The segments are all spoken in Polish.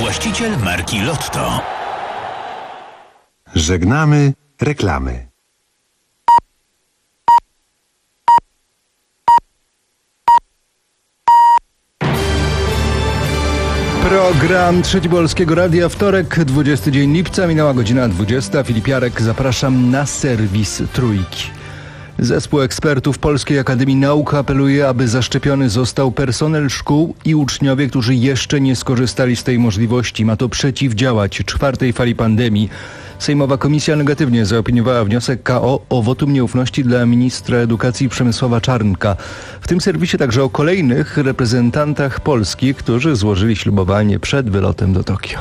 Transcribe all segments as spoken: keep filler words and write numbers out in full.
właściciel marki Lotto. Żegnamy reklamy. Program Trzeci Polskiego Radia, wtorek, dwudziesty dzień lipca, minęła godzina dwudziesta. Filip Jarek, zapraszam na serwis Trójki. Zespół ekspertów Polskiej Akademii Nauk apeluje, aby zaszczepiony został personel szkół i uczniowie, którzy jeszcze nie skorzystali z tej możliwości. Ma to przeciwdziałać czwartej fali pandemii. Sejmowa Komisja negatywnie zaopiniowała wniosek K O o wotum nieufności dla ministra edukacji Przemysława Czarnka. W tym serwisie także o kolejnych reprezentantach Polski, którzy złożyli ślubowanie przed wylotem do Tokio.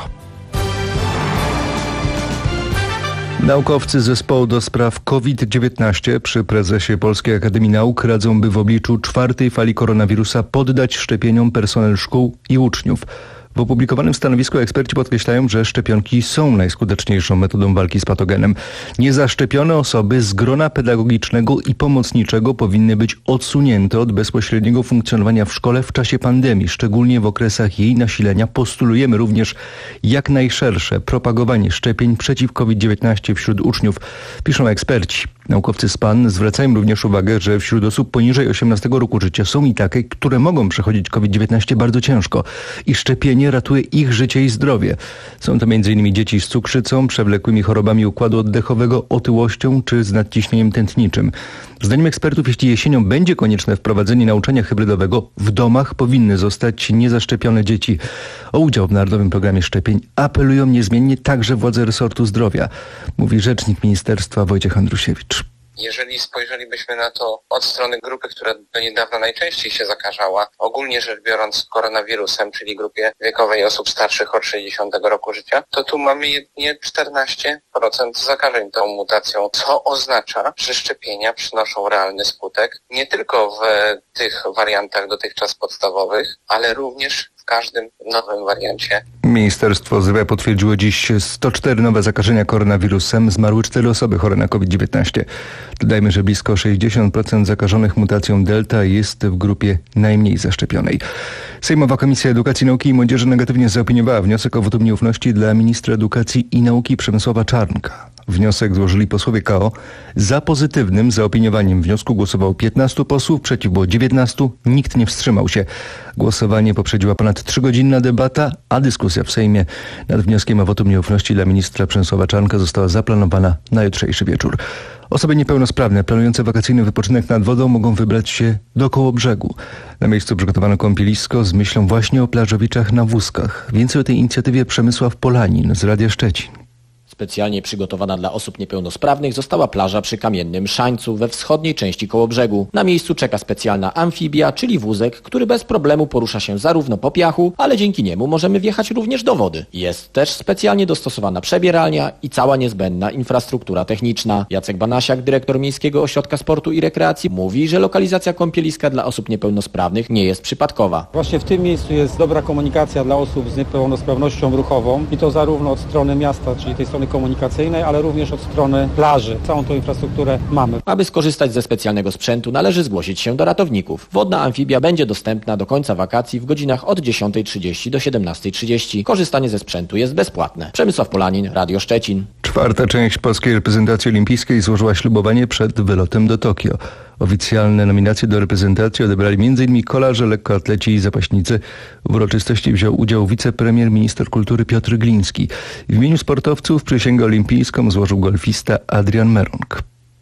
Naukowcy zespołu do spraw COVID dziewiętnaście przy prezesie Polskiej Akademii Nauk radzą, by w obliczu czwartej fali koronawirusa poddać szczepieniom personel szkół i uczniów. W opublikowanym stanowisku eksperci podkreślają, że szczepionki są najskuteczniejszą metodą walki z patogenem. Niezaszczepione osoby z grona pedagogicznego i pomocniczego powinny być odsunięte od bezpośredniego funkcjonowania w szkole w czasie pandemii, szczególnie w okresach jej nasilenia. Postulujemy również jak najszersze propagowanie szczepień przeciw COVID dziewiętnaście wśród uczniów, piszą eksperci. Naukowcy z P A N zwracają również uwagę, że wśród osób poniżej osiemnastego roku życia są i takie, które mogą przechodzić COVID dziewiętnaście bardzo ciężko i szczepienie ratuje ich życie i zdrowie. Są to między innymi dzieci z cukrzycą, przewlekłymi chorobami układu oddechowego, otyłością czy z nadciśnieniem tętniczym. Zdaniem ekspertów, jeśli jesienią będzie konieczne wprowadzenie nauczania hybrydowego, w domach powinny zostać niezaszczepione dzieci. O udział w Narodowym Programie Szczepień apelują niezmiennie także władze resortu zdrowia, mówi rzecznik ministerstwa Wojciech Andrusiewicz. Jeżeli spojrzelibyśmy na to od strony grupy, która do niedawna najczęściej się zakażała, ogólnie rzecz biorąc koronawirusem, czyli grupie wiekowej osób starszych od sześćdziesiątego roku życia, to tu mamy jedynie czternaście procent zakażeń tą mutacją, co oznacza, że szczepienia przynoszą realny skutek, nie tylko w tych wariantach dotychczas podstawowych, ale również w każdym nowym wariancie. Ministerstwo Zdrowia potwierdziło dziś sto cztery nowe zakażenia koronawirusem. Zmarły cztery osoby chore na COVID dziewiętnaście. Dodajmy, że blisko sześćdziesiąt procent zakażonych mutacją Delta jest w grupie najmniej zaszczepionej. Sejmowa Komisja Edukacji, Nauki i Młodzieży negatywnie zaopiniowała wniosek o wotum nieufności dla ministra edukacji i nauki Przemysława Czarnka. Wniosek złożyli posłowie K O. Za pozytywnym zaopiniowaniem wniosku głosowało piętnastu posłów, przeciw było dziewiętnastu, nikt nie wstrzymał się. Głosowanie poprzedziła ponad trzygodzinna debata, a dyskusja w Sejmie nad wnioskiem o wotum nieufności dla ministra Przemysława Czarnka została zaplanowana na jutrzejszy wieczór. Osoby niepełnosprawne planujące wakacyjny wypoczynek nad wodą mogą wybrać się do Kołobrzegu. Na miejscu przygotowano kąpielisko z myślą właśnie o plażowiczach na wózkach. Więcej o tej inicjatywie Przemysław Polanin z Radia Szczecin. Specjalnie przygotowana dla osób niepełnosprawnych została plaża przy Kamiennym Szańcu we wschodniej części Kołobrzegu. Na miejscu czeka specjalna amfibia, czyli wózek, który bez problemu porusza się zarówno po piachu, ale dzięki niemu możemy wjechać również do wody. Jest też specjalnie dostosowana przebieralnia i cała niezbędna infrastruktura techniczna. Jacek Banasiak, dyrektor Miejskiego Ośrodka Sportu i Rekreacji, mówi, że lokalizacja kąpieliska dla osób niepełnosprawnych nie jest przypadkowa. Właśnie w tym miejscu jest dobra komunikacja dla osób z niepełnosprawnością ruchową i to zarówno od strony miasta, czyli tej strony komunikacyjnej, ale również od strony plaży. Całą tą infrastrukturę mamy. Aby skorzystać ze specjalnego sprzętu, należy zgłosić się do ratowników. Wodna amfibia będzie dostępna do końca wakacji w godzinach od dziesiątej trzydzieści do siedemnastej trzydzieści. Korzystanie ze sprzętu jest bezpłatne. Przemysław Polanin, Radio Szczecin. Czwarta część polskiej reprezentacji olimpijskiej złożyła ślubowanie przed wylotem do Tokio. Oficjalne nominacje do reprezentacji odebrali między innymi kolarze, lekkoatleci i zapaśnicy. W uroczystości wziął udział wicepremier, minister kultury Piotr Gliński. W imieniu sportowców przysięgę olimpijską złożył golfista Adrian Merong.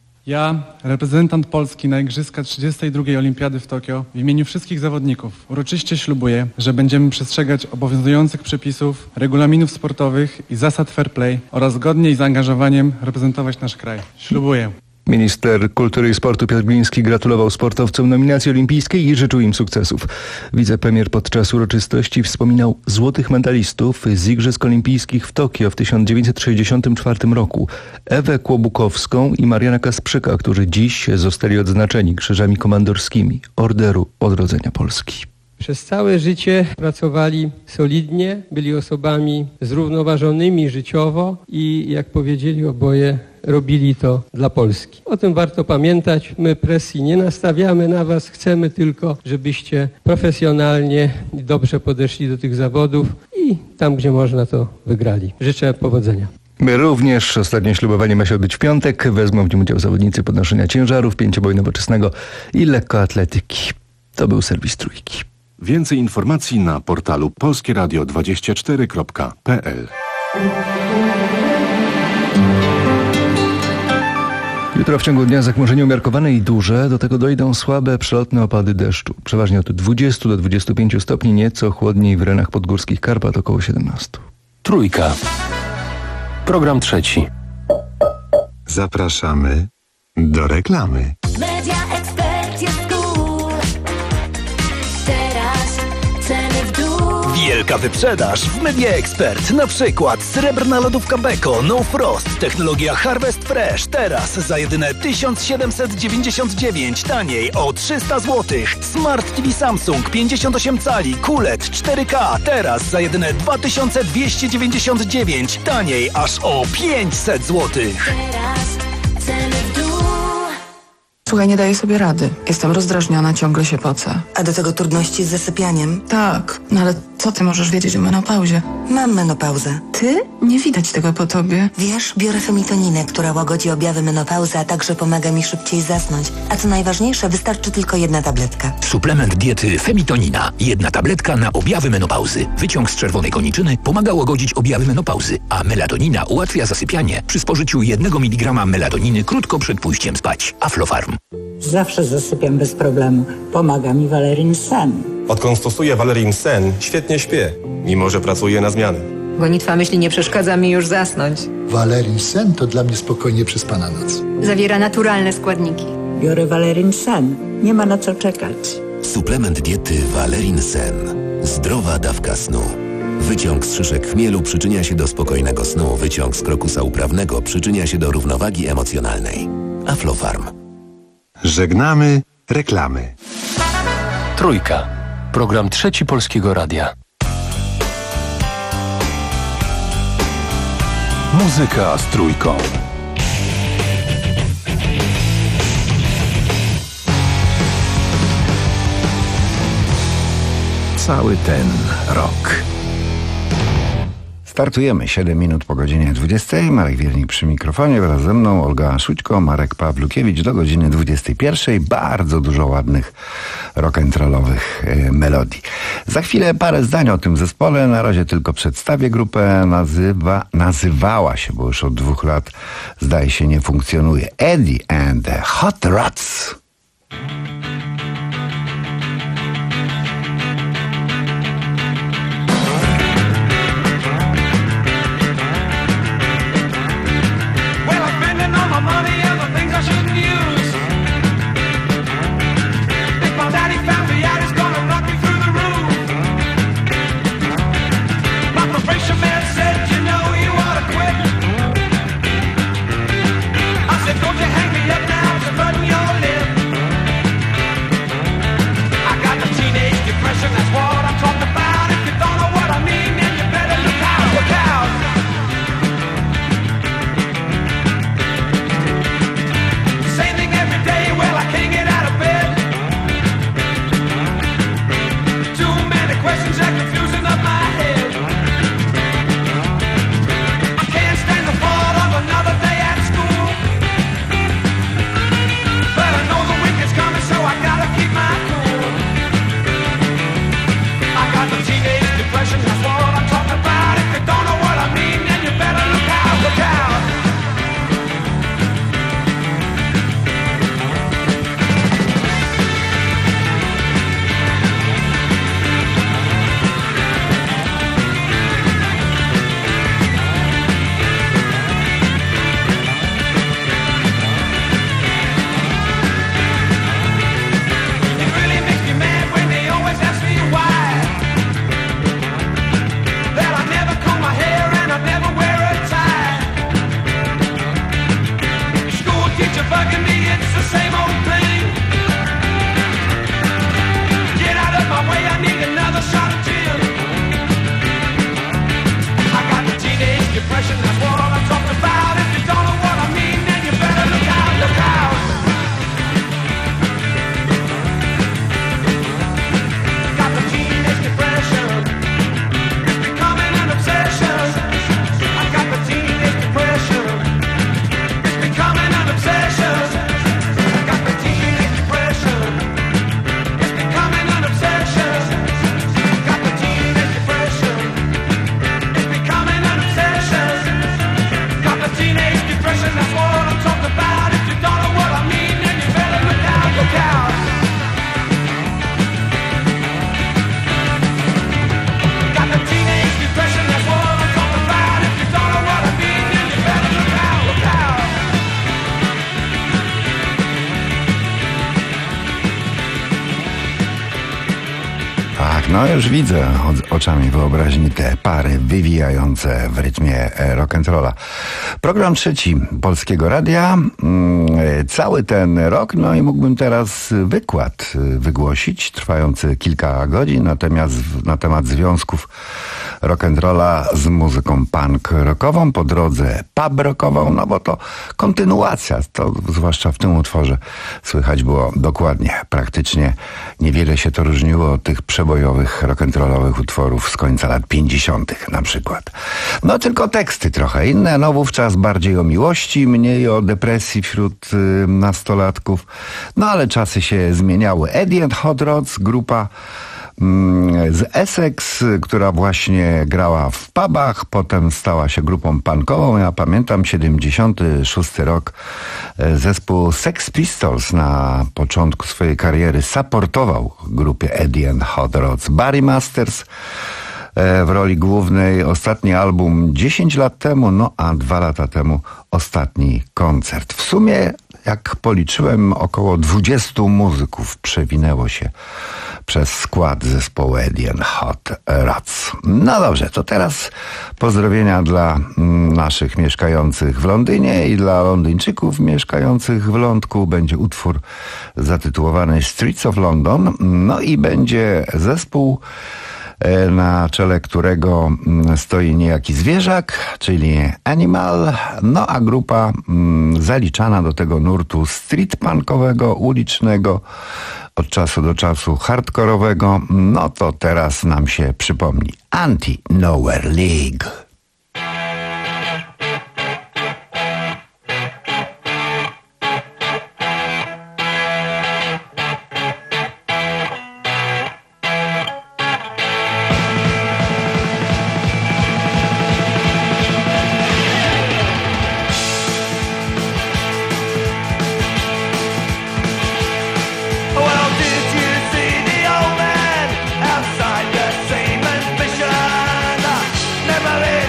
Ja, reprezentant Polski na Igrzyska trzydziestej drugiej Olimpiady w Tokio, w imieniu wszystkich zawodników uroczyście ślubuję, że będziemy przestrzegać obowiązujących przepisów, regulaminów sportowych i zasad fair play oraz godnie i zaangażowaniem reprezentować nasz kraj. Ślubuję. Minister kultury i sportu Piotr Gliński gratulował sportowcom nominacji olimpijskiej i życzył im sukcesów. Wicepremier podczas uroczystości wspominał złotych medalistów z Igrzysk Olimpijskich w Tokio w tysiąc dziewięćset sześćdziesiątym czwartym roku. Ewę Kłobukowską i Mariana Kasprzyka, którzy dziś zostali odznaczeni krzyżami komandorskimi Orderu Odrodzenia Polski. Przez całe życie pracowali solidnie, byli osobami zrównoważonymi życiowo i, jak powiedzieli oboje, robili to dla Polski. O tym warto pamiętać. My presji nie nastawiamy na was. Chcemy tylko, żebyście profesjonalnie i dobrze podeszli do tych zawodów i tam, gdzie można, to wygrali. Życzę powodzenia. Również ostatnie ślubowanie ma się odbyć w piątek. Wezmą w nim udział zawodnicy podnoszenia ciężarów, pięcioboju nowoczesnego i lekkoatletyki. To był serwis Trójki. Więcej informacji na portalu polskie radio dwadzieścia cztery kropka p l. Jutro w ciągu dnia zachmurzenie umiarkowane i duże, do tego dojdą słabe, przelotne opady deszczu. Przeważnie od dwudziestu do dwudziestu pięciu stopni, nieco chłodniej w rejonach podgórskich Karpat, około siedemnastu. Trójka. Program trzeci. Zapraszamy do reklamy. Media Expert jest cool. Teraz ceny w dół. Wielka wyprzedaż w Media Expert. Na przykład srebrna lodówka Beko No Frost. Technologia Harvest Fresh. Teraz za jedyne tysiąc siedemset dziewięćdziesiąt dziewięć. Taniej o trzysta złotych. Smart T V Samsung pięćdziesiąt osiem cali. Q L E D cztery K. Teraz za jedyne dwa tysiące dwieście dziewięćdziesiąt dziewięć. Taniej aż o pięćset złotych. Teraz ceny w dół. Słuchaj, nie daję sobie rady. Jestem rozdrażniona, ciągle się pocę. A do tego trudności z zasypianiem? Tak, no ale co ty możesz wiedzieć o menopauzie? Mam menopauzę. Ty? Nie widać tego po tobie. Wiesz, biorę femitoninę, która łagodzi objawy menopauzy, a także pomaga mi szybciej zasnąć. A co najważniejsze, wystarczy tylko jedna tabletka. Suplement diety Femitonina. Jedna tabletka na objawy menopauzy. Wyciąg z czerwonej koniczyny pomaga łagodzić objawy menopauzy, a melatonina ułatwia zasypianie przy spożyciu jednego miligrama melatoniny krótko przed pójściem spać. Aflofarm. Zawsze zasypiam bez problemu. Pomaga mi Valerin Sen. Odkąd stosuję Valerin Sen, świetnie śpię, mimo że pracuję na zmiany. Gonitwa myśli nie przeszkadza mi już zasnąć. Valerin Sen to dla mnie spokojnie przespana noc. Zawiera naturalne składniki. Biorę Valerin Sen. Nie ma na co czekać. Suplement diety Valerin Sen. Zdrowa dawka snu. Wyciąg z szyszek chmielu przyczynia się do spokojnego snu. Wyciąg z krokusa uprawnego przyczynia się do równowagi emocjonalnej. Aflofarm. Żegnamy reklamy. Trójka. Program trzeci Polskiego Radia. Muzyka z Trójką. Cały ten rok. Startujemy siedem minut po godzinie dwudziestej. Marek Wiernik przy mikrofonie, wraz ze mną Olga Szućko, Marek Pawlukiewicz do godziny dwudziestej pierwszej. Bardzo dużo ładnych rock'n'rollowych e, melodii. Za chwilę parę zdań o tym zespole. Na razie tylko przedstawię grupę. Nazywa, nazywała się, bo już od dwóch lat zdaje się nie funkcjonuje. Eddie and the Hot Rods. Don't you hang me up now, just button your lip. No już widzę oczami wyobraźni te pary wywijające w rytmie rock'n'rolla. Program trzeci Polskiego Radia. Cały ten rok, no i mógłbym teraz wykład wygłosić, trwający kilka godzin, natomiast na temat związków rock'n'rolla z muzyką punk rockową, po drodze pub rockową, no bo to kontynuacja, to zwłaszcza w tym utworze słychać było dokładnie. Praktycznie niewiele się to różniło od tych przebojowych rock'n'rollowych utworów z końca lat pięćdziesiątych na przykład. No tylko teksty trochę inne, no wówczas bardziej o miłości, mniej o depresji wśród y, nastolatków, no ale czasy się zmieniały. Eddie and Hot Rods, grupa z Essex, która właśnie grała w pubach, potem stała się grupą punkową. Ja pamiętam siedemdziesiąty szósty rok, zespół Sex Pistols na początku swojej kariery supportował grupie Eddie and Hot Rods. Barry Masters w roli głównej, ostatni album dziesięć lat temu, no a dwa lata temu ostatni koncert. W sumie, jak policzyłem, około dwudziestu muzyków przewinęło się przez skład zespołu Eddie and Hot Rods. No dobrze, to teraz pozdrowienia dla naszych mieszkających w Londynie i dla Londyńczyków mieszkających w Lądku. Będzie utwór zatytułowany Streets of London, no i będzie zespół, na czele którego stoi niejaki zwierzak, czyli Animal, no a grupa zaliczana do tego nurtu street punkowego, ulicznego, od czasu do czasu hardkorowego, no to teraz nam się przypomni Anti-Nowhere League. Never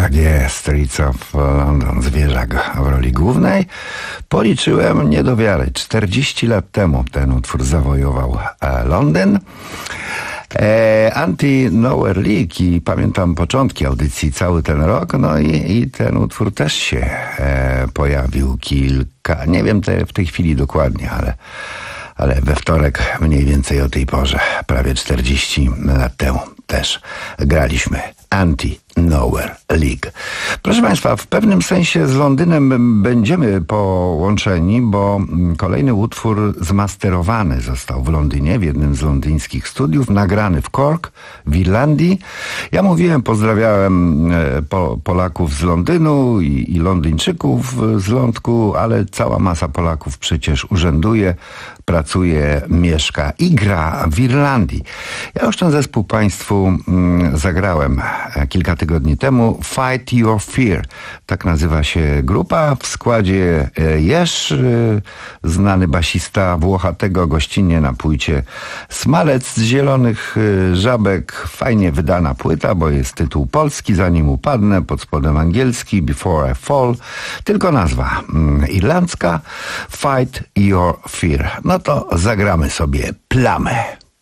Tak jest, Streets of London, Zwierzak w roli głównej. Policzyłem nie do wiary, czterdzieści lat temu ten utwór zawojował e, Londyn. E, Anti-Nowhere League i pamiętam początki audycji, cały ten rok, no i, i ten utwór też się e, pojawił kilka, nie wiem te, w tej chwili dokładnie, ale, ale we wtorek mniej więcej o tej porze, prawie czterdzieści lat temu też graliśmy Anti-Nowhere League. Proszę Państwa, w pewnym sensie z Londynem będziemy połączeni, bo kolejny utwór zmasterowany został w Londynie, w jednym z londyńskich studiów, nagrany w Cork, w Irlandii. Ja mówiłem, pozdrawiałem po, Polaków z Londynu i, i Londyńczyków z Lądku, ale cała masa Polaków przecież urzęduje, pracuje, mieszka i gra w Irlandii. Ja już ten zespół Państwu mm, zagrałem kilka tygodni temu. Fight Your Fear. Tak nazywa się grupa. W składzie Jerzy, znany basista Włochatego, gościnnie na płycie Smalec z Zielonych Żabek. Fajnie wydana płyta, bo jest tytuł polski, Zanim upadnę, pod spodem angielski, Before I Fall. Tylko nazwa mm, irlandzka. Fight Your Fear. No to zagramy sobie Plamę.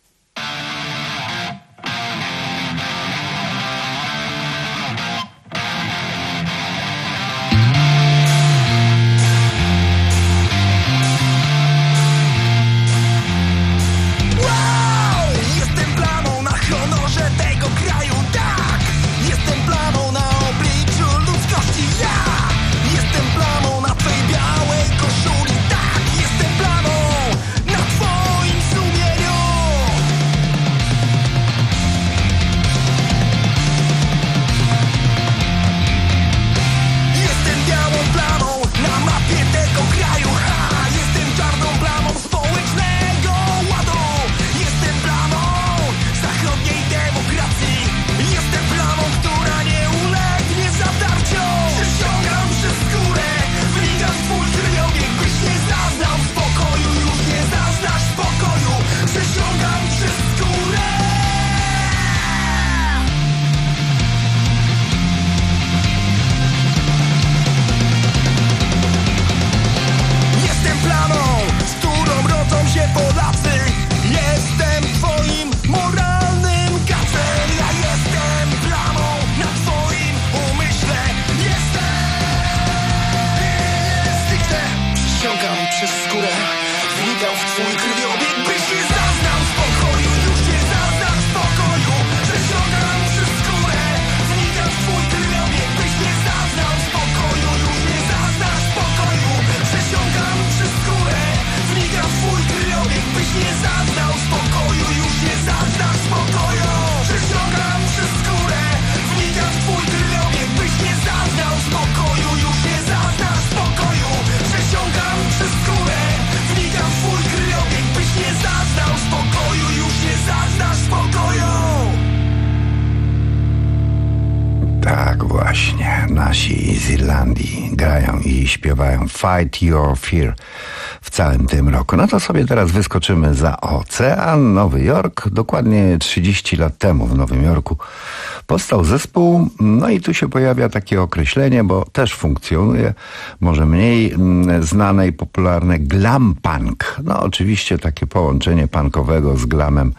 Nasi z Irlandii grają i śpiewają Fight Your Fear w całym tym roku. No to sobie teraz wyskoczymy za ocean. Nowy Jork. Dokładnie trzydzieści lat temu w Nowym Jorku powstał zespół. No i tu się pojawia takie określenie, bo też funkcjonuje, może mniej znane i popularne, glam punk. No oczywiście takie połączenie punkowego z glamem.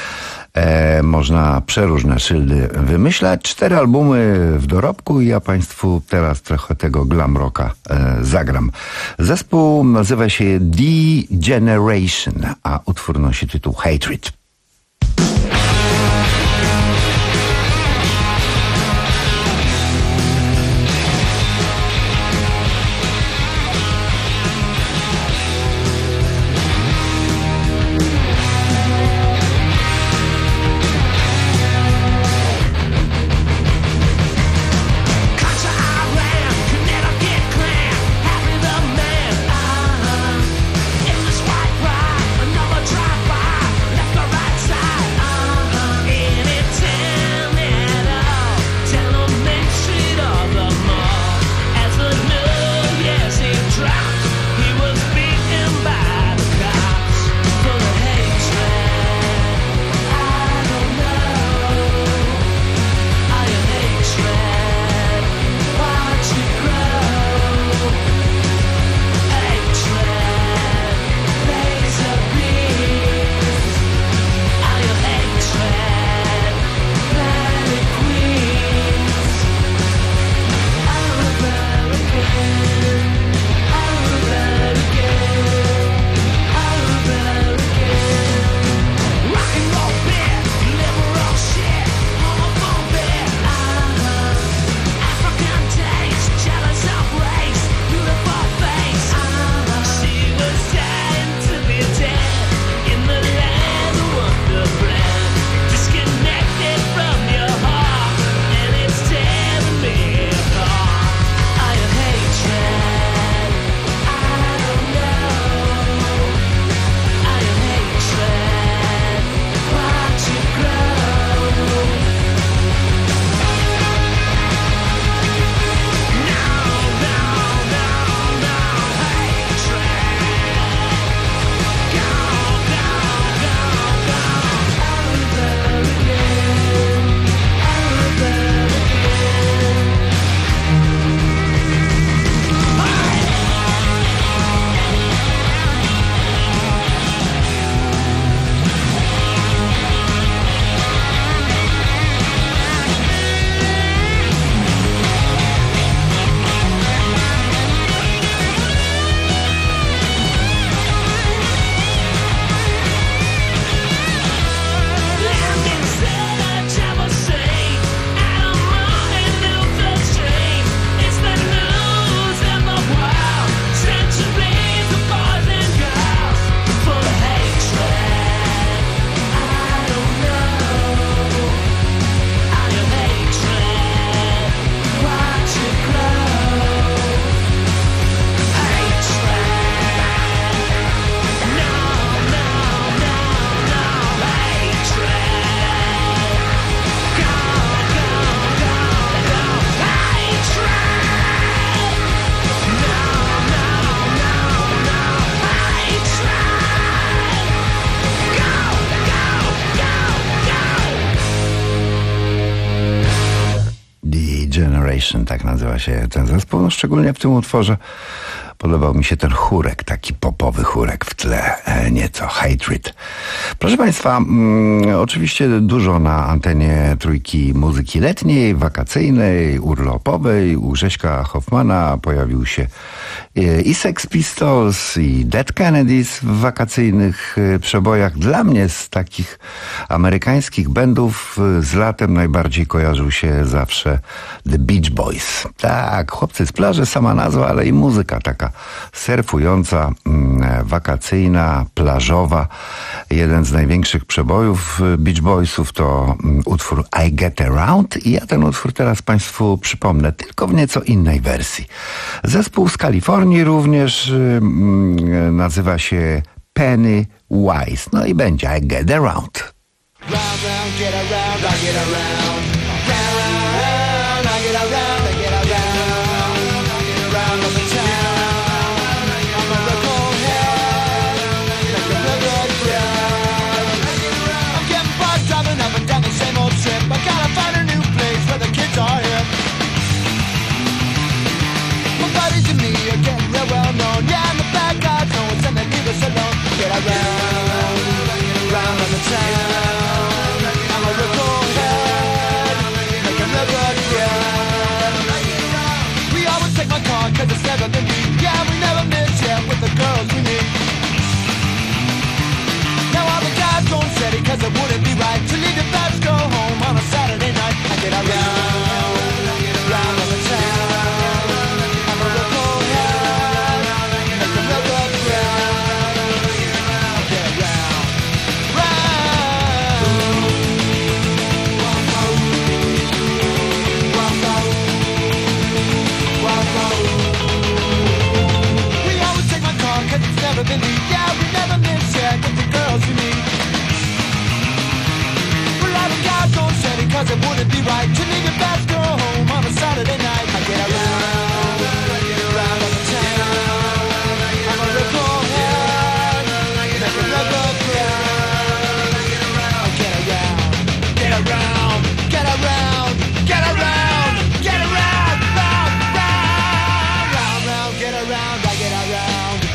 E, można przeróżne szyldy wymyślać. Cztery albumy w dorobku i ja Państwu teraz trochę tego glam rocka e, zagram. Zespół nazywa się D-Generation, a utwór nosi tytuł Hatred. Left or right. Generation, tak nazywa się ten zespół. No, szczególnie w tym utworze podobał mi się ten chórek, taki popowy chórek w tle, e, nieco Hatred. Proszę Państwa, mm, oczywiście dużo na antenie Trójki muzyki letniej, wakacyjnej, urlopowej. U Grześka Hoffmana pojawił się e, i Sex Pistols, i Dead Kennedys w wakacyjnych e, przebojach. Dla mnie z takich amerykańskich bandów e, z latem najbardziej kojarzył się zawsze The Beach Boys. Tak, chłopcy z plaży, sama nazwa, ale i muzyka taka surfująca, wakacyjna, plażowa. Jeden z największych przebojów Beach Boysów to utwór I Get Around i ja ten utwór teraz Państwu przypomnę, tylko w nieco innej wersji. Zespół z Kalifornii również nazywa się Penny Wise. No i będzie I Get Around. Round, round, get around, I get around. Round, round, I get around, I get around. Round of the town, I'm a local head, like a good crowd. I'm getting buzzed, driving up and down the same old strip. I gotta find a new place where the kids are hip. My buddies and me are getting real well known. Yeah, and the bad guys know us and they leave us alone. Get around, round of the town. Cause it's never been me. Yeah, we never miss, yeah, with the girls we meet. Now all the guys going steady, cause it wouldn't be right to leave the best go home on a Saturday night. I get around, round on the town. I'm a local head, make them look up crowd. I get around, round. Walk out, walk out, walk out. Cause it's never been me, yeah, we never miss, yeah, get the girls we meet. We're all the guys going steady, cause it wouldn't be right to leave your best girl home on a Saturday night. I get around, around on the town. I'm a local head, make a local crowd. I get around, get around, get around, get around, get around, round, round, round, round, get around, I get around.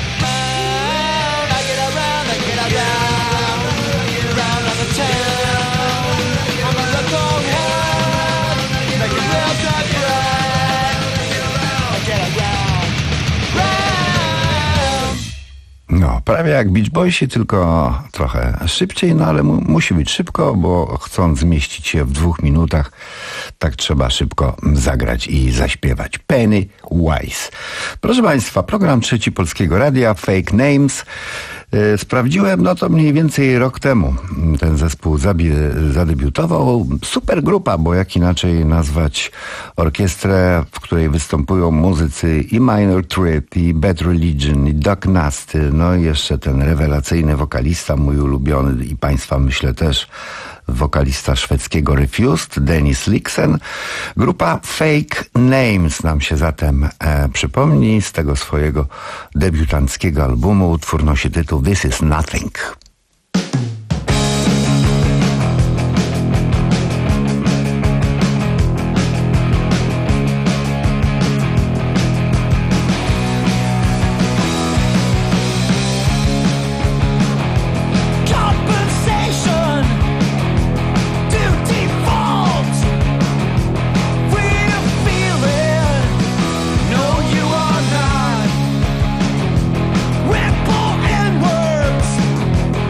No, prawie jak Beach Boysi, tylko trochę szybciej, no ale mu, musi być szybko, bo chcąc zmieścić się w dwóch minutach, tak trzeba szybko zagrać i zaśpiewać. Penny Wise. Proszę Państwa, program Trzeci Polskiego Radia, Fake Names. Yy, sprawdziłem, no to mniej więcej rok temu ten zespół zabi- zadebiutował. Super grupa, bo jak inaczej nazwać orkiestrę, w której występują muzycy i Minor Threat, i Bad Religion, i Doc Nasty, no i jeszcze ten rewelacyjny wokalista, mój ulubiony i Państwa myślę też, wokalista szwedzkiego Refused, Dennis Lyxzén. Grupa Fake Names nam się zatem e, przypomni z tego swojego debiutanckiego albumu. Utwór nosi tytuł This Is Nothing. Ripple inwards.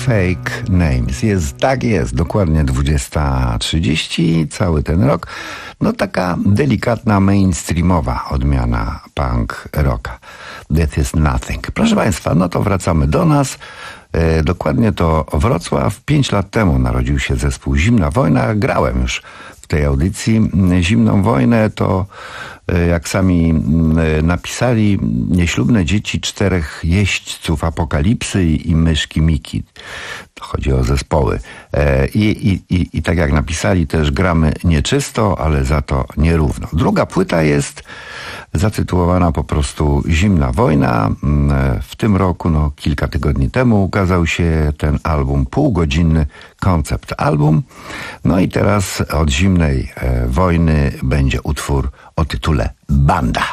Fake Names. Jest, tak jest, dokładnie dwudziesta trzydzieści, cały ten rok. No taka delikatna, mainstreamowa odmiana punk rocka. Death is Nothing. Proszę Państwa, no to wracamy do nas. E, dokładnie to Wrocław. Pięć lat temu narodził się zespół Zimna Wojna. Grałem już w tej audycji. Zimną Wojnę to, e, jak sami e, napisali, nieślubne dzieci czterech jeźdźców apokalipsy i, i myszki Miki. To chodzi o zespoły. E, i, i, i, I tak jak napisali, też gramy nieczysto, ale za to nierówno. Druga płyta jest zatytułowana po prostu Zimna Wojna. W tym roku, no kilka tygodni temu, ukazał się ten album, półgodzinny koncept album. No i teraz od Zimnej Wojny będzie utwór o tytule Banda.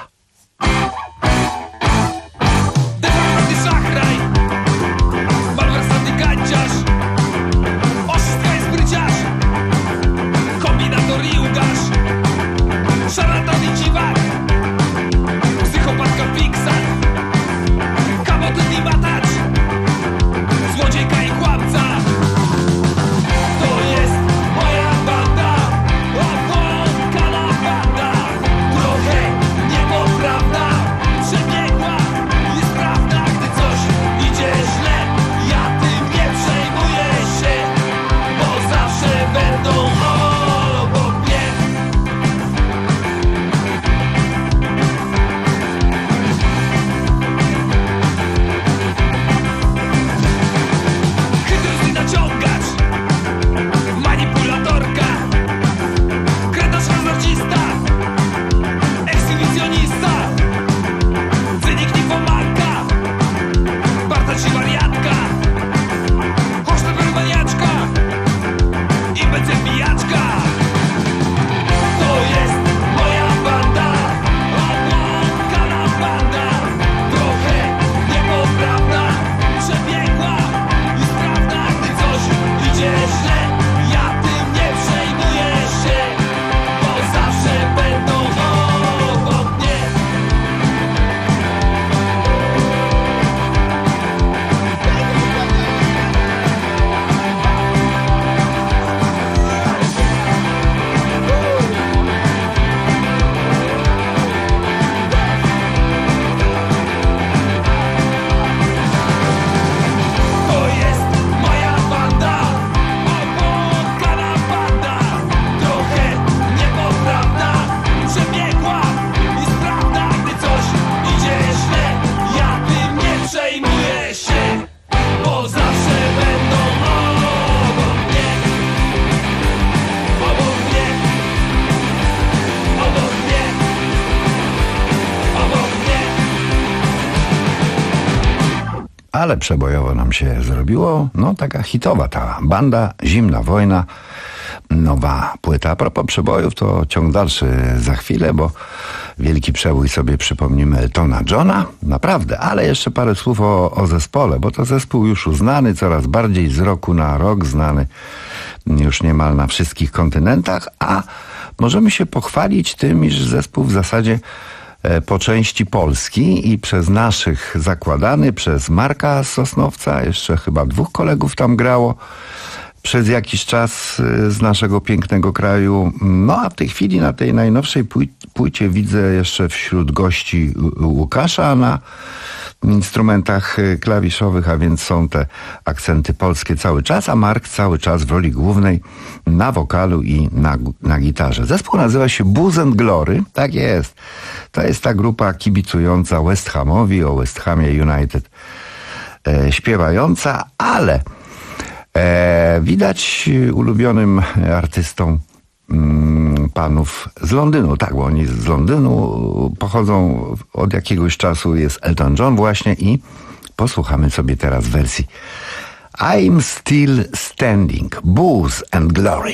Kombinator i ugasz, szarlatan i dziwak, psychopatka fiksat, kamoty i batacz, złodziejka i kłamca. To jest moja banda, opłakana banda, trochę niepoprawna, przebiegła i sprawna. Gdy coś idzie źle, ja tym nie przejmuję się, bo zawsze będą obok mnie. Hydrauliczny naciągacz, manipulatorka, krętacz hazardzista, ekshibicjonista, cynik nifomanka, partacz i wariatka, hoszteper maniaczka i benzybijaczka. To jest moja banda, opłakana banda, trochę niepoprawna, przebiegła i sprawna. Gdy coś idzie źle, ja tym nie przejmuję się, bo zawsze będą obok mnie. To jest moja banda, opłakana banda, trochę niepoprawna, przebiegła i sprawna. Gdy coś idzie źle, ja tym nie przejmuję się, bo zawsze będą obok mnie. Obok mnie, obok mnie, obok mnie. Ale przebojowo nam się zrobiło. No taka hitowa ta banda, Zimna Wojna, nowa płyta. A propos przebojów, to ciąg dalszy za chwilę, bo wielki przebój sobie przypomnimy Eltona Johna. Naprawdę, ale jeszcze parę słów o, o zespole, bo to zespół już uznany, coraz bardziej z roku na rok znany już niemal na wszystkich kontynentach, a możemy się pochwalić tym, iż zespół w zasadzie e, po części polski i przez naszych zakładany, przez Marka z Sosnowca, jeszcze chyba dwóch kolegów tam grało przez jakiś czas e, z naszego pięknego kraju. No a w tej chwili na tej najnowszej pły- płycie widzę jeszcze wśród gości Ł- Łukasza na instrumentach e, klawiszowych, a więc są te akcenty polskie cały czas, a Mark cały czas w roli głównej na wokalu i na, na gitarze. Zespół nazywa się Booze and Glory, tak jest. To jest ta grupa kibicująca West Hamowi, o West Hamie United e, śpiewająca, ale e, widać ulubionym artystom mm, panów z Londynu. Tak, bo oni z Londynu pochodzą od jakiegoś czasu, jest Elton John właśnie i posłuchamy sobie teraz wersji I'm Still Standing, Booze and Glory.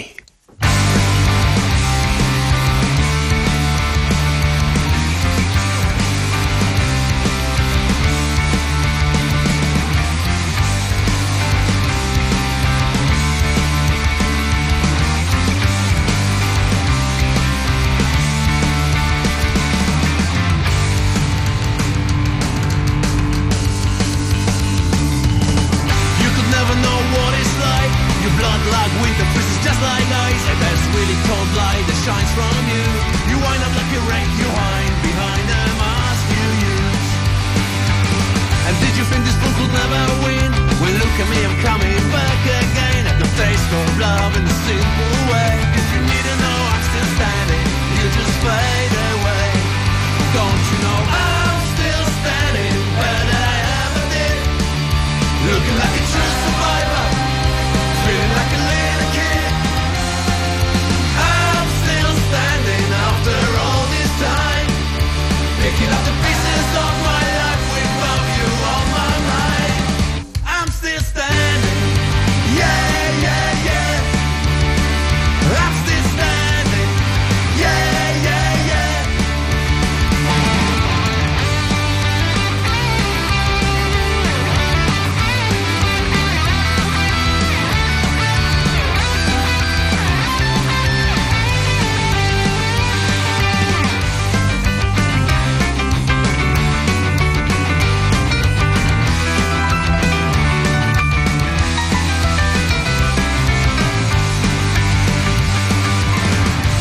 You could never know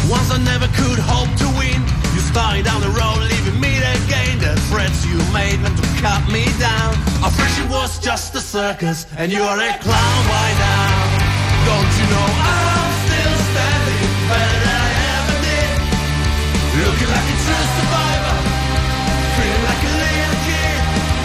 Once I never could hope to win. You started down the road, leaving me to gain. The threats you made meant to cut me down. Our friendship was just a circus, and you're a clown by now. Don't you know I'm still standing, better than I ever did. Looking like a true survivor, feeling like a little kid.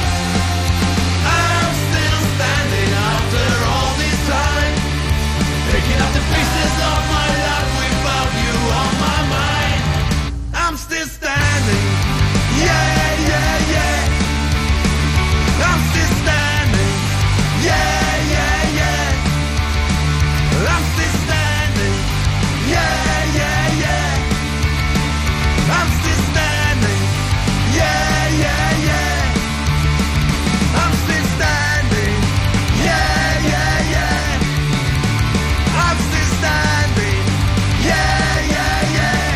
I'm still standing after all this time, picking up the pieces of my life without you on my mind. I'm still standing, yeah, yeah, yeah. I'm still standing, yeah, yeah, yeah. I'm still standing, yeah, yeah, yeah. I'm still standing, yeah, yeah, yeah. I'm still standing, yeah, yeah, yeah. I'm still standing, yeah, yeah, yeah.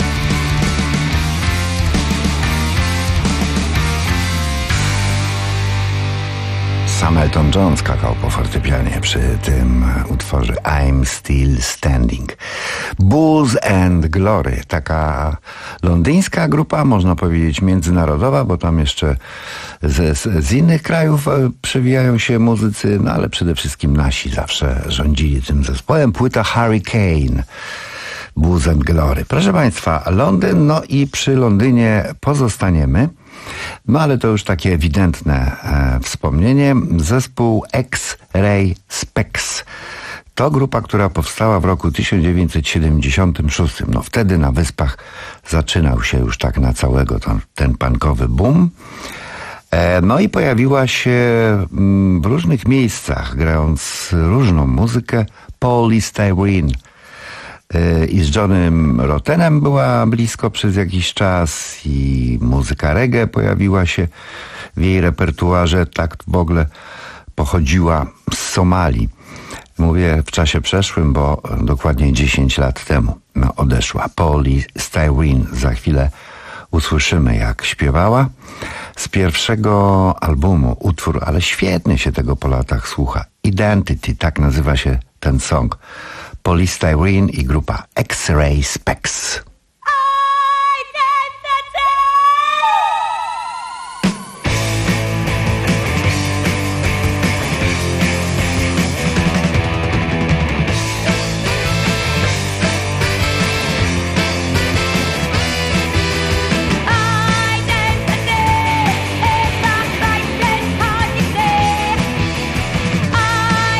Sam Elton John skakał po fortepianie przy tym utworze I'm Still Standing. Bulls and Glory, taka londyńska grupa, można powiedzieć międzynarodowa, bo tam jeszcze z, z, z innych krajów przewijają się muzycy, no ale przede wszystkim nasi zawsze rządzili tym zespołem. Płyta Hurricane, Bulls and Glory. Proszę Państwa, Londyn, no i przy Londynie pozostaniemy. No ale to już takie ewidentne e, wspomnienie. Zespół X-Ray Spex. To grupa, która powstała w roku tysiąc dziewięćset siedemdziesiątym szóstym. No wtedy na Wyspach zaczynał się już tak na całego ten, ten punkowy boom. E, no i pojawiła się mm, w różnych miejscach, grając różną muzykę. Polystyrene. I z Johnem Rottenem była blisko przez jakiś czas i muzyka reggae pojawiła się w jej repertuarze. Tak w ogóle pochodziła z Somalii. Mówię w czasie przeszłym, bo dokładnie dziesięć lat temu no, odeszła. Polystyrene. Za chwilę usłyszymy, jak śpiewała. Z pierwszego albumu utwór, ale świetnie się tego po latach słucha. Identity, tak nazywa się ten song. Polystyrene i grupa X-Ray Spex.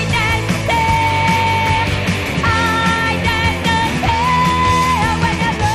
When I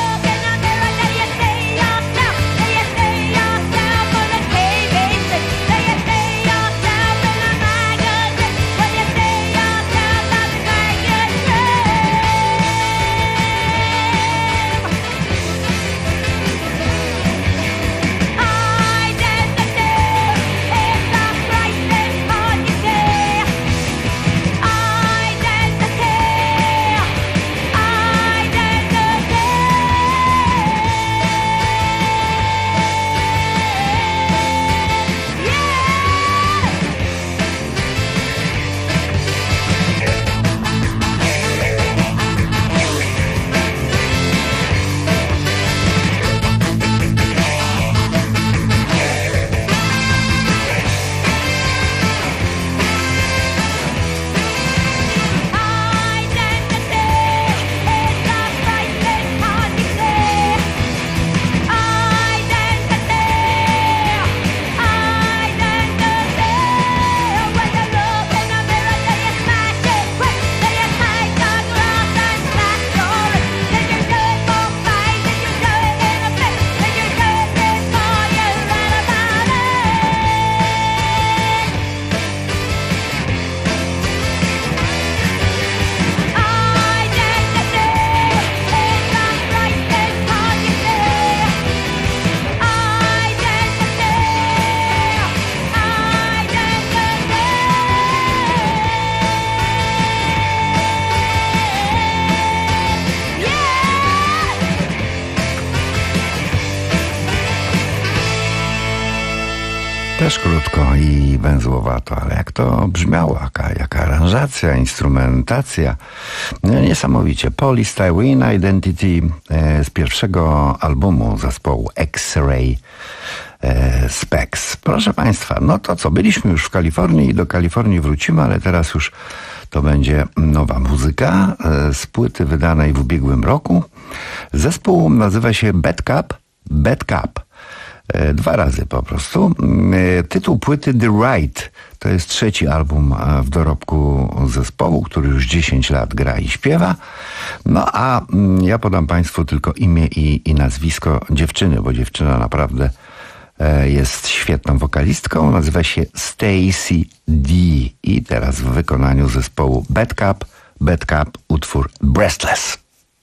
Też krótko i węzłowato, ale jak to brzmiało, jaka, jaka aranżacja, instrumentacja. No, niesamowicie. Polystyrene Identity e, z pierwszego albumu zespołu X-Ray e, Specs. Proszę Państwa, no to co, byliśmy już w Kalifornii i do Kalifornii wrócimy, ale teraz już to będzie nowa muzyka e, z płyty wydanej w ubiegłym roku. Zespół nazywa się Bad Cup, Bad Cup. Dwa razy po prostu. Tytuł płyty The Ride to jest trzeci album w dorobku zespołu, który już dziesięć lat gra i śpiewa. No a ja podam Państwu tylko imię i, i nazwisko dziewczyny, bo dziewczyna naprawdę jest świetną wokalistką. Nazywa się Stacy D. I teraz w wykonaniu zespołu Bad Cup, Bad Cup, utwór Breathless.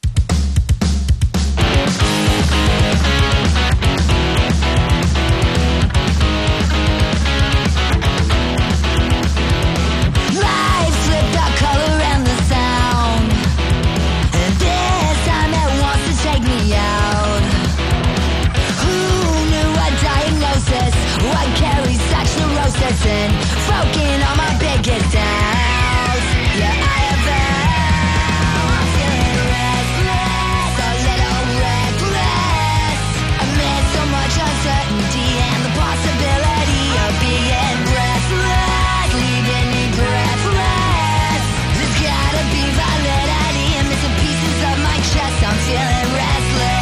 And broken all my biggest doubts. Yeah, I have found I'm feeling restless, a little reckless. Amid so much uncertainty and the possibility of being breathless, leaving me breathless. There's gotta be validity in missing pieces of my chest. I'm feeling restless.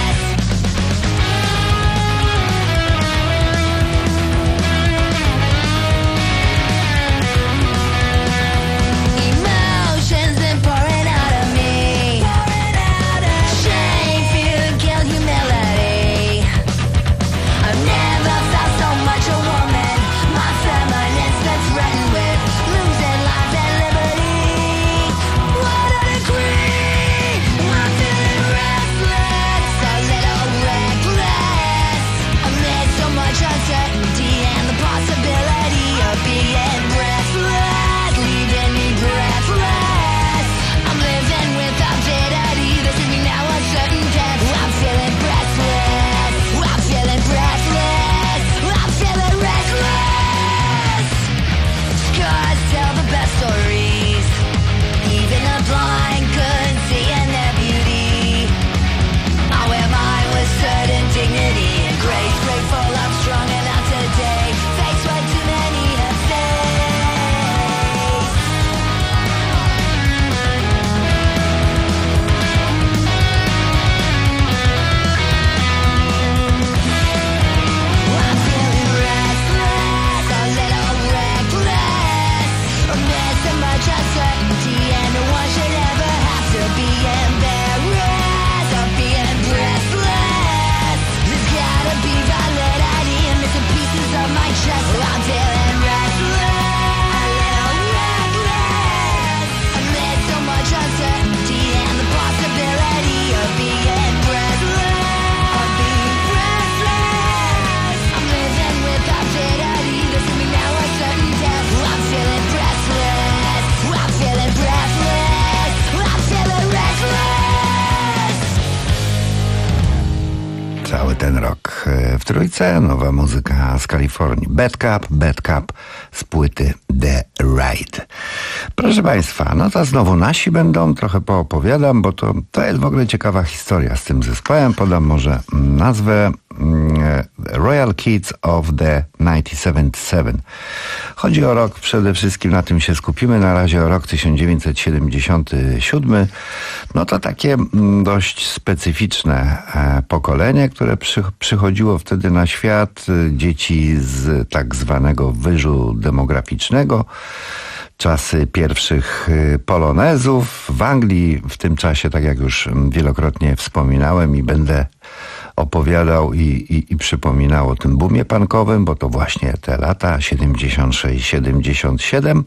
Ten rok w trójce, nowa muzyka z Kalifornii. Bad Cup, Bad Cup z płyty The Ride. Proszę Państwa, no to znowu nasi będą, trochę poopowiadam, bo to, to jest w ogóle ciekawa historia z tym zespołem. Podam może nazwę Royal Kids of the tysiąc dziewięćset siedemdziesiąty siódmy. Chodzi o rok, przede wszystkim na tym się skupimy, na razie o rok tysiąc dziewięćset siedemdziesiąty siódmy. No to takie dość specyficzne pokolenie, które przy, przychodziło wtedy na świat, dzieci z tak zwanego wyżu demograficznego, czasy pierwszych polonezów w Anglii, w tym czasie, tak jak już wielokrotnie wspominałem i będę opowiadał i, i, i przypominał o tym boomie punkowym, bo to właśnie te lata siedemdziesiąt sześć siedemdziesiąt siedem.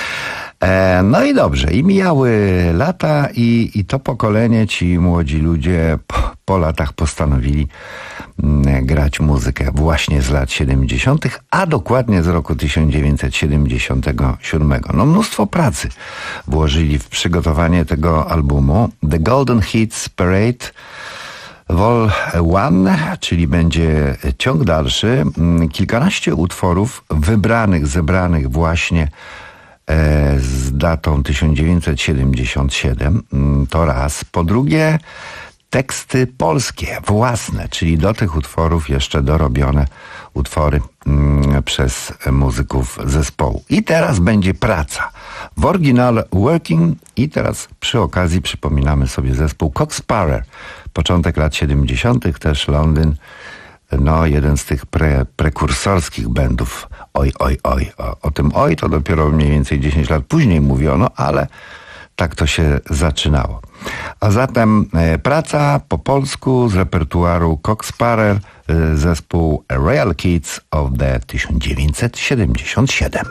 E, no i dobrze, i mijały lata i, i to pokolenie, ci młodzi ludzie po, po latach postanowili m, grać muzykę właśnie z lat siedemdziesiątych, a dokładnie z roku tysiąc dziewięćset siedemdziesiątego siódmego. No mnóstwo pracy włożyli w przygotowanie tego albumu. The Golden Hits Parade Vol One, czyli będzie ciąg dalszy. Kilkanaście utworów wybranych, zebranych właśnie z datą tysiąc dziewięćset siedemdziesiąt siedem. To raz. Po drugie, teksty polskie, własne, czyli do tych utworów jeszcze dorobione utwory mm, przez muzyków zespołu. I teraz będzie praca. W oryginale Working i teraz przy okazji przypominamy sobie zespół Cock Sparrer. Początek lat siedemdziesiątych, też Londyn. No, jeden z tych pre, prekursorskich bandów. Oj, oj, oj. O, o tym oj to dopiero mniej więcej dziesięć lat później mówiono, ale tak to się zaczynało. A zatem e, praca po polsku z repertuaru Cock Sparrer, e, zespół Real Kids of the tysiąc dziewięćset siedemdziesiąt siedem.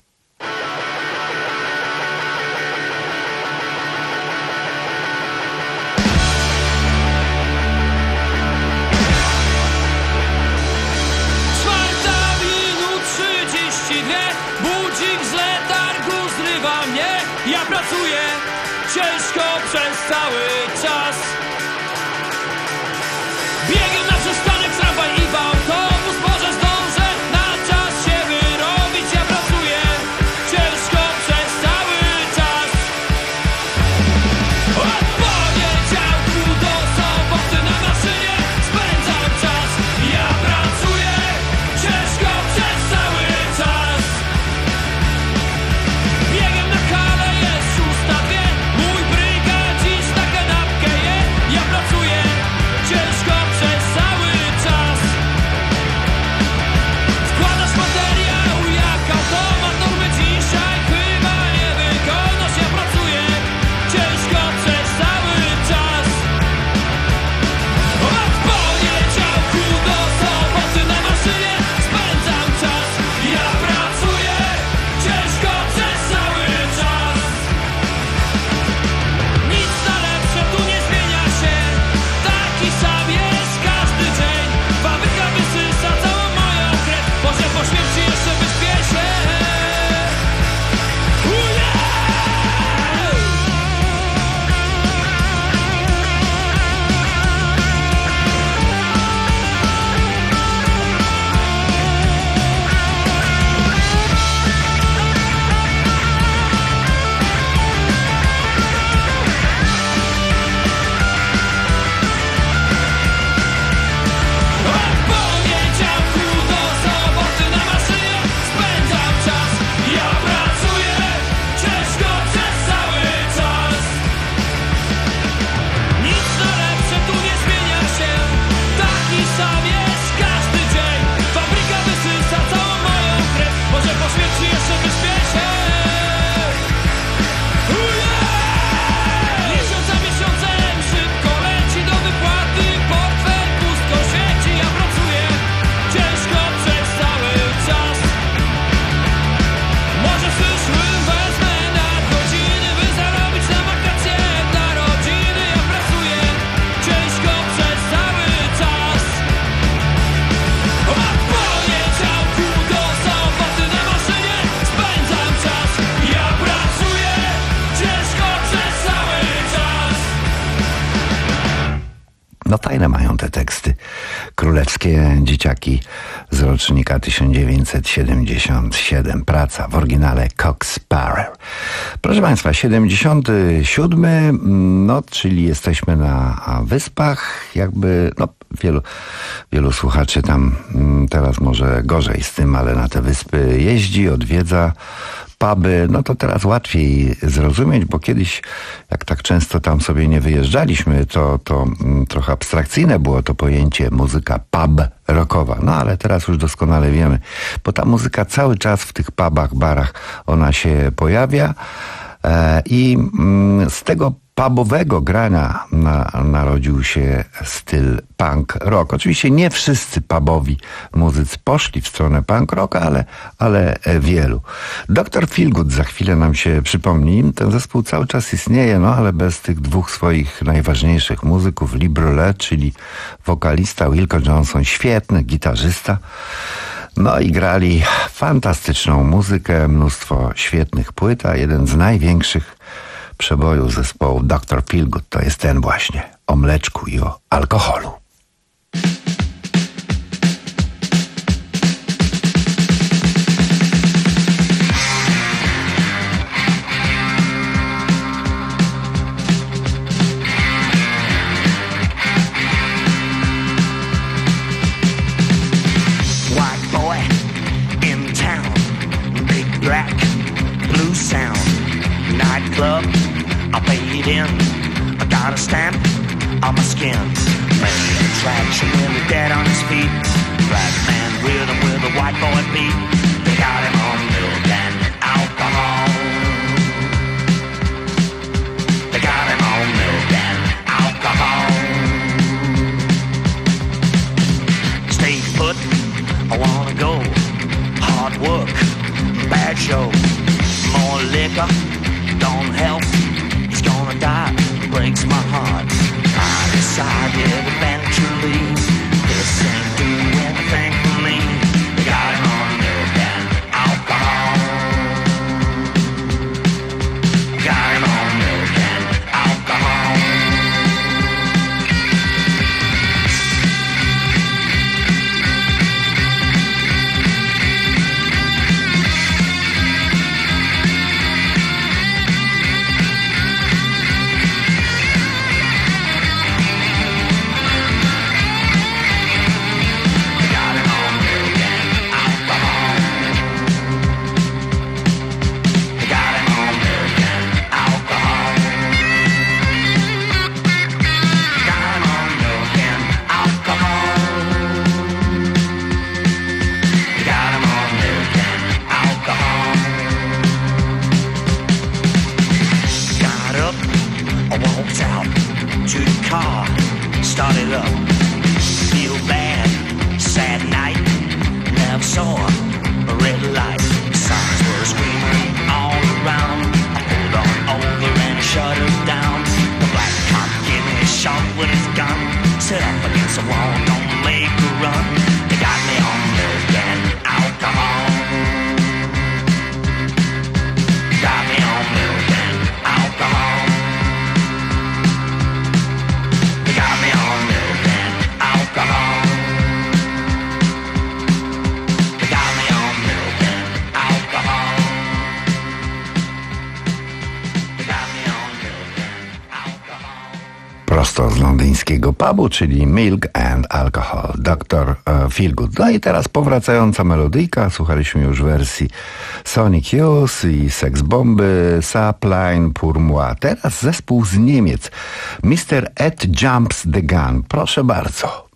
Ciężko przez cały czas. Biegiem na przystanek tramwaj i w autobus. Może zdążę na czas się wyrobić. Ja pracuję ciężko przez cały czas. Od poniedziałku do soboty na maszynie spędzam czas. Ja pracuję ciężko przez cały czas. Biegiem na kale jest szósta dwie. Mój bryga dziś na kanapkę je. Ja pracuję ciężko przez cały czas. Składasz materiał jak automat. Normy dzisiaj chyba nie wykonasz. Ja pracuję ciężko przez cały czas. Od poniedziałku do soboty na maszynie spędzam czas. Ja pracuję ciężko przez cały czas. Nic na lepsze tu nie zmienia się. Taki sam jest każdy dzień. Fabryka wysysa całą moją krew. Może po śmierci jeszcze wyśpię się. Ujej! Od poniedziałku do soboty na maszynie spędzam czas. Ja pracuję ciężko przez cały czas. Nic na lepsze tu nie zmienia się. Taki sam jest każdy dzień. Fabryka wysysa całą moją krew. Może po śmierci jeszcze wyśpię się. Ujej! Miesiąc za miesiącem szybko leci do wypłaty. Portfel pusto świeci. Ja pracuję ciężko przez cały czas. Może w przyszłym wezmę nadgodziny, by zarobić na wakacje dla rodziny. Ja pracuję ciężko przez cały czas. Od poniedziałku do soboty na maszynie spędzam czas. Ja pracuję ciężko przez cały czas. No fajne mają te teksty. Królewskie dzieciaki z rocznika tysiąc dziewięćset siedemdziesiąt siedem. Praca w oryginale Cock Sparrer. Proszę Państwa, siedemdziesiąty siódmy, no czyli jesteśmy na Wyspach. Jakby, no wielu, wielu słuchaczy tam mm, teraz może gorzej z tym, ale na te wyspy jeździ, odwiedza puby, no to teraz łatwiej zrozumieć, bo kiedyś, jak tak często tam sobie nie wyjeżdżaliśmy, to, to mm, trochę abstrakcyjne było to pojęcie muzyka pub rockowa. No ale teraz już doskonale wiemy, bo ta muzyka cały czas w tych pubach, barach, ona się pojawia e, i mm, z tego pubowego grania na, narodził się styl punk rock. Oczywiście nie wszyscy pubowi muzycy poszli w stronę punk rocka, ale, ale wielu. doktor Feelgood za chwilę nam się przypomni. Ten zespół cały czas istnieje, no ale bez tych dwóch swoich najważniejszych muzyków, Lee Brule, czyli wokalista, Wilko Johnson, świetny gitarzysta. No i grali fantastyczną muzykę, mnóstwo świetnych płyt, a jeden z największych przeboju zespołu doktor Feelgood. To jest ten właśnie, o mleczku i o alkoholu. Black, blue sound, nightclub, I paid in, I got a stamp on my skin. Main attraction, really dead on his feet. Black man rhythm with a white boy beat. They got him on milk and alcohol. They got him on milk and alcohol. Stay put, I wanna go, hard work. Bad show, more liquor, don't help, he's gonna die, breaks my heart. I decided eventually, this ain't do anything for me. They got him on milk and alcohol. Got him on milk and alcohol. Started up, feel bad, sad night, never saw a red light. Signs were screaming all around. I pulled on over and shut her down. The black cop gave me a shot with his gun. Set up against the wall, don't make a run. They got me on milk and alcohol. Got me on milk and alcohol. Got me on milk and alcohol. They got me on milk and alcohol. They got me on milk and alcohol. Prosto z londyńskiego pubu, czyli Milk and Alcohol, doktor Feelgood. No i teraz powracająca melodyjka. Słuchaliśmy już wersji Sonic Youth i Sex Bomby, Sapline pour moi. Teraz zespół z Niemiec, mister Ed Jumps the Gun. Proszę bardzo.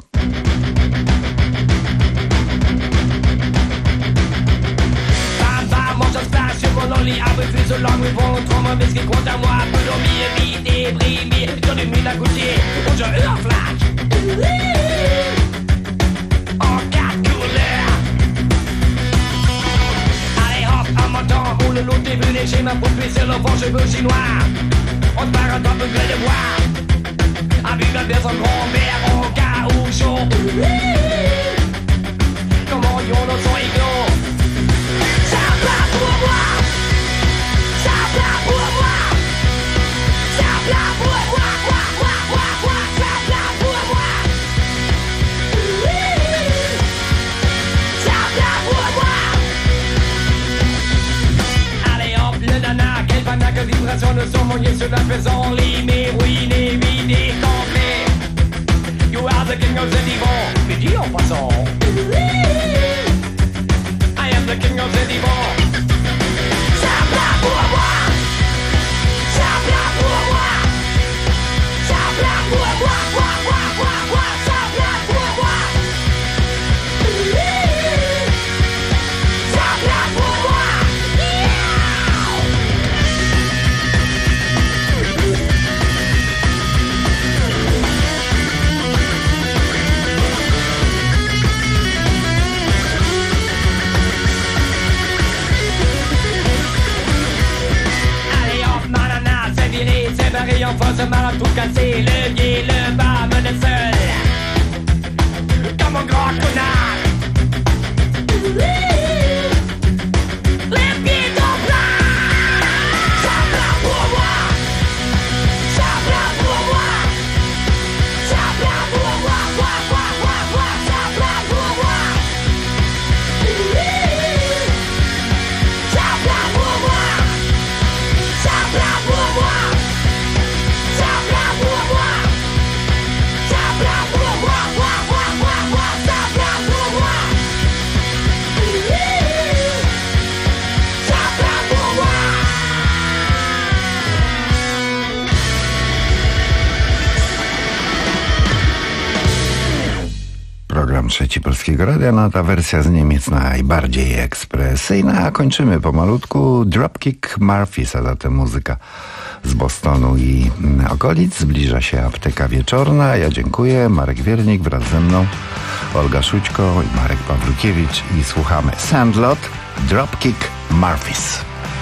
Avec plus de langue, bon, trop mauvais qui compte à moi, peu dormir, éviter, brimer, dans les mille à côté, où je hurle-flaque. En quatre couleurs. Allez hop, à mon temps, où le lot est venu, j'ai ma poupée, c'est le bon cheveu chinois. On te parle un peu près de bois. Avec la personne grand-mère, en cas où chaud. Comment y'en a son igloo? Ça va pour moi. Ça va pour moi. Ça va pour moi. Quoi, quoi, quoi, quoi. Ça va pour moi. Ça va pour moi. Allez hop, le nana, quelle panaque de vibration de son moyen sur la faisant limée, ruinée, vidée, tombée. You are the king of the divan, mais dis en passant. I am the king of the divan. Ça va pour moi. Ça va pour moi. Ça va pour moi. Quoi, quoi, quoi, quoi. Ça va pour moi. Ça va pour moi. En face mal à tout casser, le gay, le bas, me laisse seul comme un grand connard. Les pieds en plat. Ça va pour moi. Program Trzeci Polskiego Radia, no ta wersja z Niemiec najbardziej ekspresyjna, a kończymy pomalutku Dropkick Murphys, a zatem muzyka z Bostonu i okolic. Zbliża się apteka wieczorna. Ja dziękuję. Marek Wiernik wraz ze mną, Olga Szućko i Marek Pawlukiewicz i słuchamy Sandlot, Dropkick Murphys.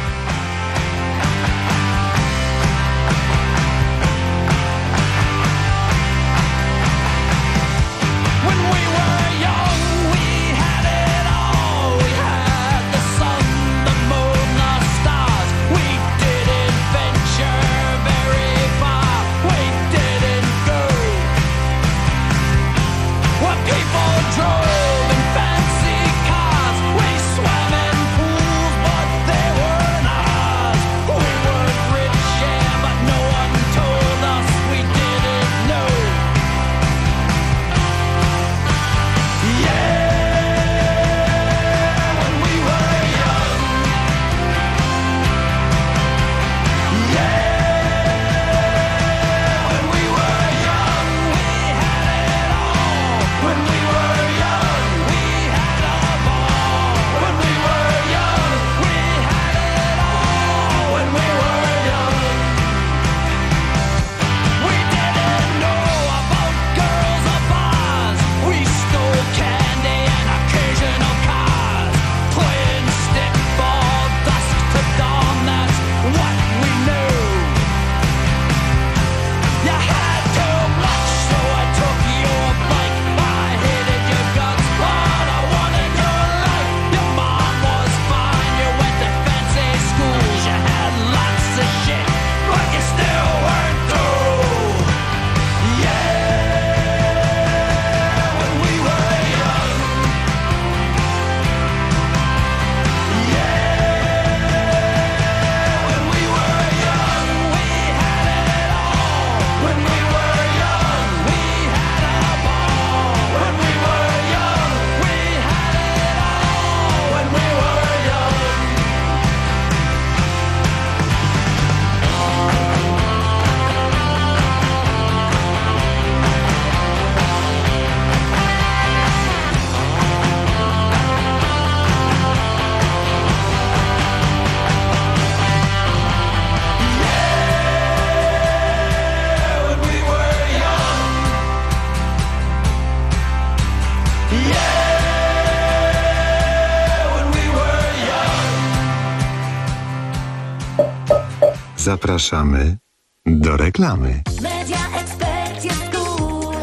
Zapraszamy do reklamy. Media Expert jest cool.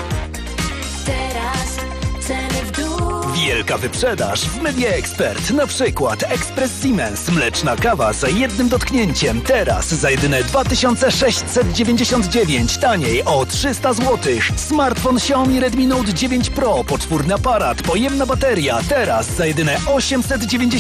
Teraz ceny w dół. Wielka wyprzedaż w Media Expert. Na przykład Express Siemens, mleczna kawa za jednym dotknięciem. Teraz za jedyne dwa tysiące sześćset dziewięćdziesiąt dziewięć, taniej o trzysta złotych. Smartfon Xiaomi Redmi Note dziewięć Pro, poczwórny aparat, pojemna bateria. Teraz za jedyne osiemset dziewięćdziesiąt